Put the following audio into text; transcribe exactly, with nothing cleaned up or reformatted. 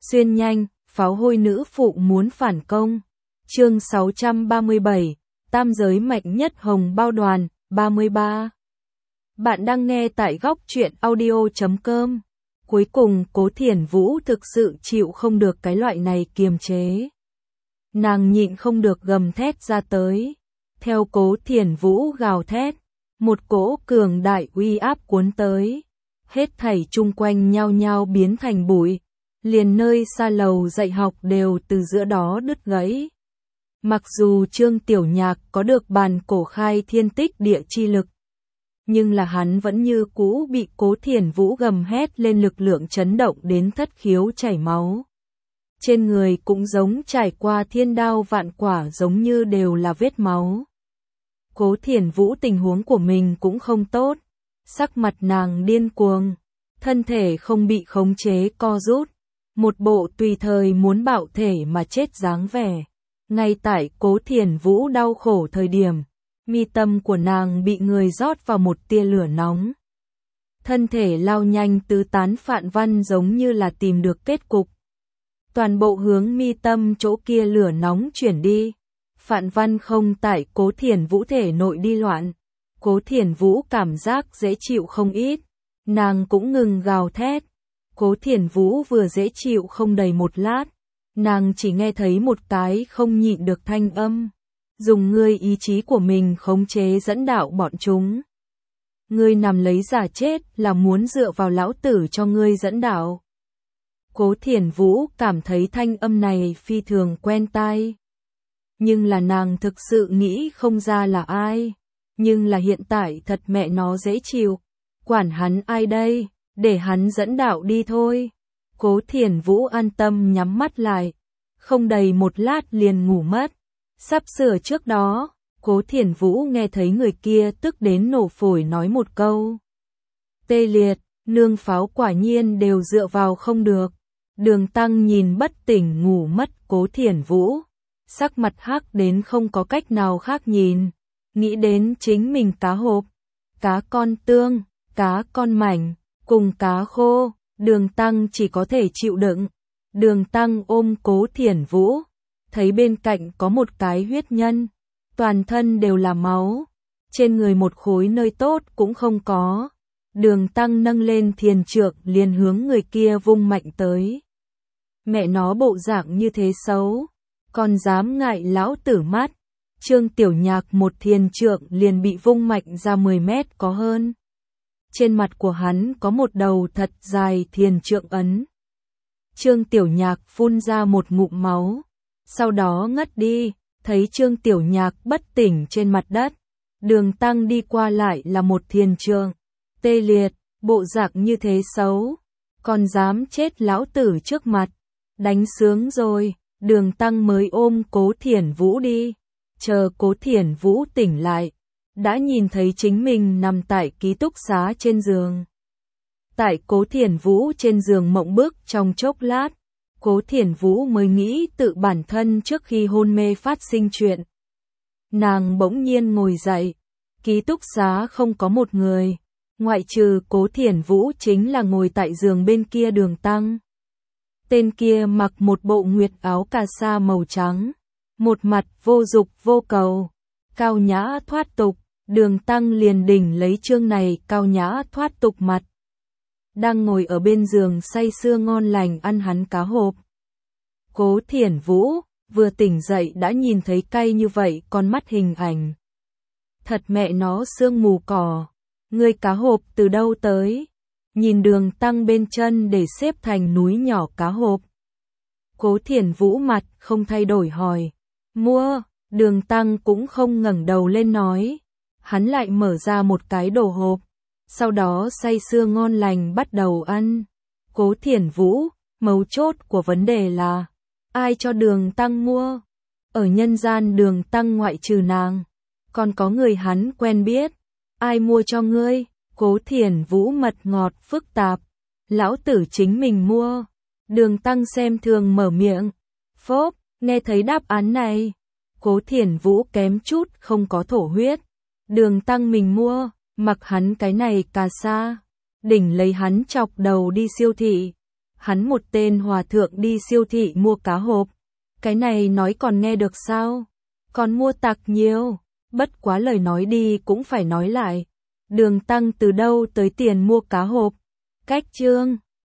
Xuyên nhanh, pháo hôi nữ phụ muốn phản công. Chương sáu trăm ba mươi bảy, tam giới mạnh nhất hồng bao đoàn, ba mươi ba. Bạn đang nghe tại góc truyện audio chấm com. Cuối cùng Cố Thiển Vũ thực sự chịu không được cái loại này kiềm chế. Nàng nhịn không được gầm thét ra tới. Theo Cố Thiển Vũ gào thét, một cỗ cường đại uy áp cuốn tới. Hết thảy chung quanh nhao nhao biến thành bụi. Liền nơi xa lầu dạy học đều từ giữa đó đứt gãy. Mặc dù Trương Tiểu Nhạc có được bàn cổ khai thiên tích địa chi lực, nhưng là hắn vẫn như cũ bị Cố Thiển Vũ gầm hét lên lực lượng chấn động đến thất khiếu chảy máu. Trên người cũng giống trải qua thiên đao vạn quả, giống như đều là vết máu. Cố Thiển Vũ tình huống của mình cũng không tốt, sắc mặt nàng điên cuồng, thân thể không bị khống chế co rút, một bộ tùy thời muốn bạo thể mà chết dáng vẻ. Ngay tại Cố Thiển Vũ đau khổ thời điểm, mi tâm của nàng bị người rót vào một tia lửa nóng. Thân thể lao nhanh tứ tán, Phạn Văn giống như là tìm được kết cục. Toàn bộ hướng mi tâm chỗ kia lửa nóng chuyển đi. Phạn Văn không tại Cố Thiển Vũ thể nội đi loạn. Cố Thiển Vũ cảm giác dễ chịu không ít. Nàng cũng ngừng gào thét. Cố Thiển Vũ vừa dễ chịu không đầy một lát. Nàng chỉ nghe thấy một cái không nhịn được thanh âm. Dùng ngươi ý chí của mình khống chế dẫn đạo bọn chúng. Ngươi nằm lấy giả chết là muốn dựa vào lão tử cho ngươi dẫn đạo. Cố Thiển Vũ cảm thấy thanh âm này phi thường quen tai. Nhưng là nàng thực sự nghĩ không ra là ai. Nhưng là hiện tại thật mẹ nó dễ chịu. Quản hắn ai đây, để hắn dẫn đạo đi thôi. Cố Thiển Vũ an tâm nhắm mắt lại. Không đầy một lát liền ngủ mất. Sắp sửa trước đó, Cố Thiển Vũ nghe thấy người kia tức đến nổ phổi nói một câu. Tê liệt, nương pháo quả nhiên đều dựa vào không được. Đường Tăng nhìn bất tỉnh ngủ mất Cố Thiển Vũ. Sắc mặt hắc đến không có cách nào khác nhìn. Nghĩ đến chính mình cá hộp, cá con tương, cá con mảnh, cùng cá khô. Đường Tăng chỉ có thể chịu đựng. Đường Tăng ôm Cố Thiển Vũ. Thấy bên cạnh có một cái huyết nhân. Toàn thân đều là máu. Trên người một khối nơi tốt cũng không có. Đường Tăng nâng lên thiền trượng liền hướng người kia vung mạnh tới. Mẹ nó bộ dạng như thế xấu. Còn dám ngại lão tử mắt. Trương Tiểu Nhạc một thiền trượng liền bị vung mạnh ra mười mét có hơn. Trên mặt của hắn có một đầu thật dài thiền trượng ấn. Trương Tiểu Nhạc phun ra một ngụm máu. Sau đó ngất đi, thấy Trương Tiểu Nhạc bất tỉnh trên mặt đất. Đường Tăng đi qua lại là một thiền trượng. Tê liệt, bộ dạng như thế xấu. Còn dám chết lão tử trước mặt. Đánh sướng rồi, Đường Tăng mới ôm Cố Thiển Vũ đi. Chờ Cố Thiển Vũ tỉnh lại, đã nhìn thấy chính mình nằm tại ký túc xá trên giường. Tại Cố Thiển Vũ trên giường mộng bức trong chốc lát, Cố Thiển Vũ mới nghĩ tự bản thân trước khi hôn mê phát sinh chuyện. Nàng bỗng nhiên ngồi dậy, ký túc xá không có một người, ngoại trừ Cố Thiển Vũ chính là ngồi tại giường bên kia Đường Tăng. Tên kia mặc một bộ nguyệt áo cà sa màu trắng, một mặt vô dục vô cầu, cao nhã thoát tục. Đường Tăng liền đỉnh lấy chương này cao nhã thoát tục mặt. Đang ngồi ở bên giường say sưa ngon lành ăn hắn cá hộp. Cố Thiển Vũ vừa tỉnh dậy đã nhìn thấy cay như vậy con mắt hình ảnh. Thật mẹ nó sương mù cỏ. Ngươi cá hộp từ đâu tới? Nhìn Đường Tăng bên chân để xếp thành núi nhỏ cá hộp. Cố Thiển Vũ mặt không thay đổi hỏi. Mua. Đường Tăng cũng không ngẩng đầu lên nói. Hắn lại mở ra một cái đồ hộp. Sau đó say sưa ngon lành bắt đầu ăn. Cố Thiển Vũ, mấu chốt của vấn đề là ai cho Đường Tăng mua? Ở nhân gian Đường Tăng ngoại trừ nàng, còn có người hắn quen biết. Ai mua cho ngươi? Cố Thiển Vũ mật ngọt phức tạp. Lão tử chính mình mua. Đường Tăng xem thường mở miệng. Phốp, nghe thấy đáp án này. Cố Thiển Vũ kém chút không có thổ huyết. Đường Tăng mình mua, mặc hắn cái này cà sa. Đỉnh lấy hắn chọc đầu đi siêu thị. hắn một tên hòa thượng đi siêu thị mua cá hộp. Cái này nói còn nghe được sao? Còn mua tặc nhiều. Bất quá lời nói đi cũng phải nói lại. Đường Tăng từ đâu tới tiền mua cá hộp? Cách chương